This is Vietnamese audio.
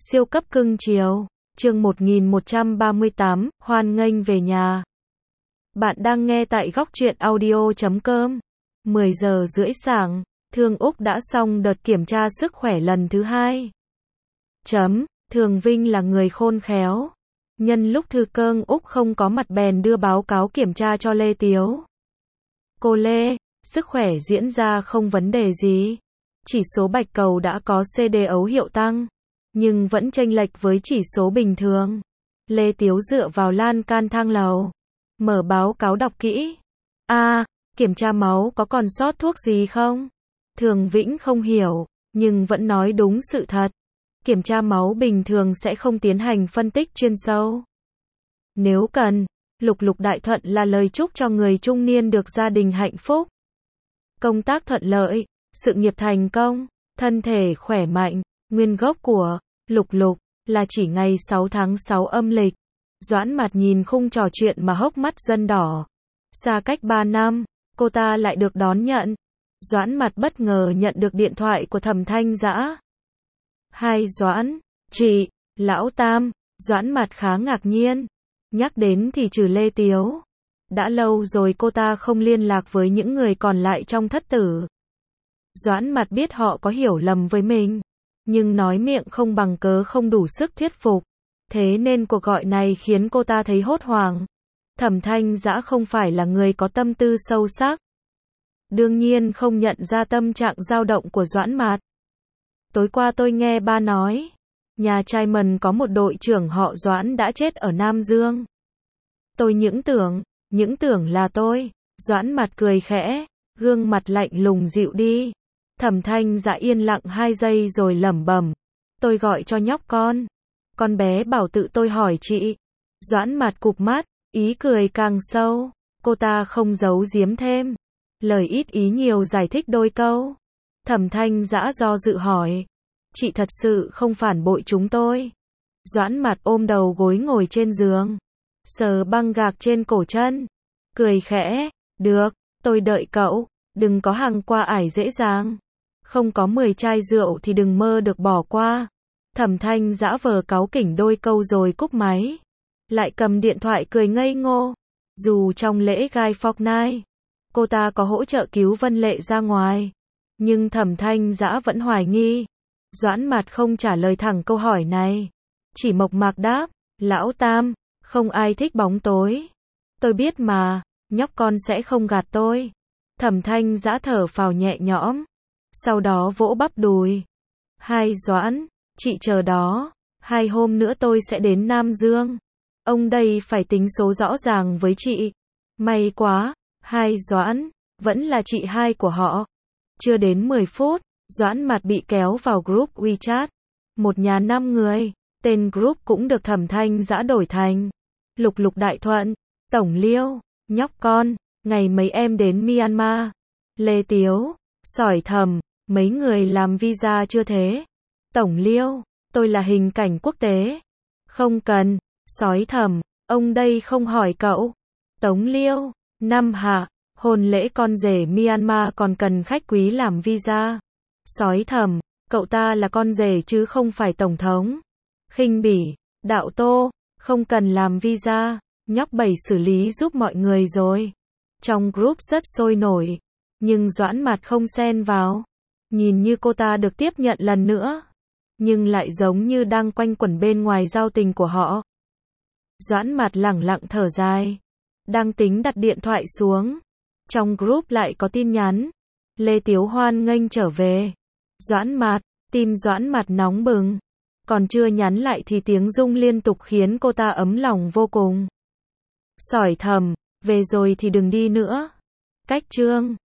Siêu cấp cưng chiều. Chương 1138, hoan nghênh về nhà. Bạn đang nghe tại góc truyện audio.com. 10 giờ rưỡi sáng, Thương Úc đã xong đợt kiểm tra sức khỏe lần thứ 2. Thường Vinh là người khôn khéo. Nhân lúc Thư Cơn Úc không có mặt bèn đưa báo cáo kiểm tra cho Lê Tiếu. Cô Lê, sức khỏe diễn ra không vấn đề gì. Chỉ số bạch cầu đã có CD ấu hiệu tăng, nhưng vẫn chênh lệch với chỉ số bình thường. Lê Tiếu dựa vào lan can thang lầu, mở báo cáo đọc kỹ. Kiểm tra máu có còn sót thuốc gì không? Thường Vĩnh không hiểu, nhưng vẫn nói đúng sự thật. Kiểm tra máu bình thường sẽ không tiến hành phân tích chuyên sâu. Nếu cần, Lục Đại Thuận là lời chúc cho người trung niên được gia đình hạnh phúc, công tác thuận lợi, sự nghiệp thành công, thân thể khỏe mạnh. Nguyên gốc của Lục là chỉ ngày 6 tháng 6 âm lịch. Doãn Mạt nhìn khung trò chuyện mà hốc mắt dân đỏ. Xa cách 3 năm, cô ta lại được đón nhận. Doãn Mạt bất ngờ nhận được điện thoại của Thẩm Thanh Dã. Hai Doãn, chị, Lão Tam. Doãn Mạt khá ngạc nhiên. Nhắc đến thì trừ Lê Tiếu, đã lâu rồi cô ta không liên lạc với những người còn lại trong thất tử. Doãn Mạt biết họ có hiểu lầm với mình, nhưng nói miệng không bằng cớ không đủ sức thuyết phục. Thế nên cuộc gọi này khiến cô ta thấy hốt hoảng. Thẩm Thanh Dã không phải là người có tâm tư sâu sắc, đương nhiên không nhận ra tâm trạng dao động của Doãn Mạt. Tối qua tôi nghe ba nói, nhà trai Mần có một đội trưởng họ Doãn đã chết ở Nam Dương. Tôi những tưởng là tôi. Doãn Mạt cười khẽ, gương mặt lạnh lùng dịu đi. Thẩm Thanh Dã yên lặng 2 giây rồi lẩm bẩm, tôi gọi cho nhóc con bé bảo tự tôi hỏi chị. Doãn Mạt cụp mắt, ý cười càng sâu. Cô ta không giấu giếm thêm, lời ít ý nhiều giải thích đôi câu. Thẩm Thanh Dã do dự hỏi, chị thật sự không phản bội chúng tôi? Doãn Mạt ôm đầu gối ngồi trên giường, sờ băng gạc trên cổ chân, cười khẽ, được, tôi đợi cậu, đừng có hằng qua ải dễ dàng. Không có 10 chai rượu thì đừng mơ được bỏ qua. Thẩm Thanh Dã vờ cáu kỉnh đôi câu rồi cúp máy, lại cầm điện thoại cười ngây ngô. Dù trong lễ Guy Fawkes, cô ta có hỗ trợ cứu Vân Lệ ra ngoài, nhưng Thẩm Thanh Dã vẫn hoài nghi. Doãn Mạt không trả lời thẳng câu hỏi này, chỉ mộc mạc đáp, Lão Tam, không ai thích bóng tối. Tôi biết mà, nhóc con sẽ không gạt tôi. Thẩm Thanh Dã thở phào nhẹ nhõm, sau đó vỗ bắp đùi. Hai Doãn, chị chờ đó, 2 hôm nữa tôi sẽ đến Nam Dương. Ông đây phải tính số rõ ràng với chị. May quá, Hai Doãn, vẫn là chị hai của họ. Chưa đến 10 phút, Doãn Mạt bị kéo vào group WeChat. Một nhà 5 người, tên group cũng được Thẩm Thanh Dã đổi thành Lục Đại Thuận, Tổng Liêu, nhóc con, ngày mấy em đến Myanmar? Lê Tiếu, sỏi thầm, mấy người làm visa chưa thế? Tổng Liêu, tôi là hình cảnh quốc tế. Không cần. Sói thầm, ông đây không hỏi cậu. Tống Liêu, năm hạ, hôn lễ con rể Myanmar còn cần khách quý làm visa. Sói thầm, cậu ta là con rể chứ không phải tổng thống. Khinh bỉ, Đạo Tô, không cần làm visa. Nhóc Bảy xử lý giúp mọi người rồi. Trong group rất sôi nổi, nhưng Doãn Mạt không xen vào. Nhìn như cô ta được tiếp nhận lần nữa, nhưng lại giống như đang quanh quẩn bên ngoài giao tình của họ. Doãn Mạt lẳng lặng thở dài, đang tính đặt điện thoại xuống. Trong group lại có tin nhắn, Lê Tiếu hoan nghênh trở về. Doãn Mạt, tim Doãn Mạt nóng bừng. Còn chưa nhắn lại thì tiếng rung liên tục khiến cô ta ấm lòng vô cùng. Sỏi thầm, về rồi thì đừng đi nữa. Cách chương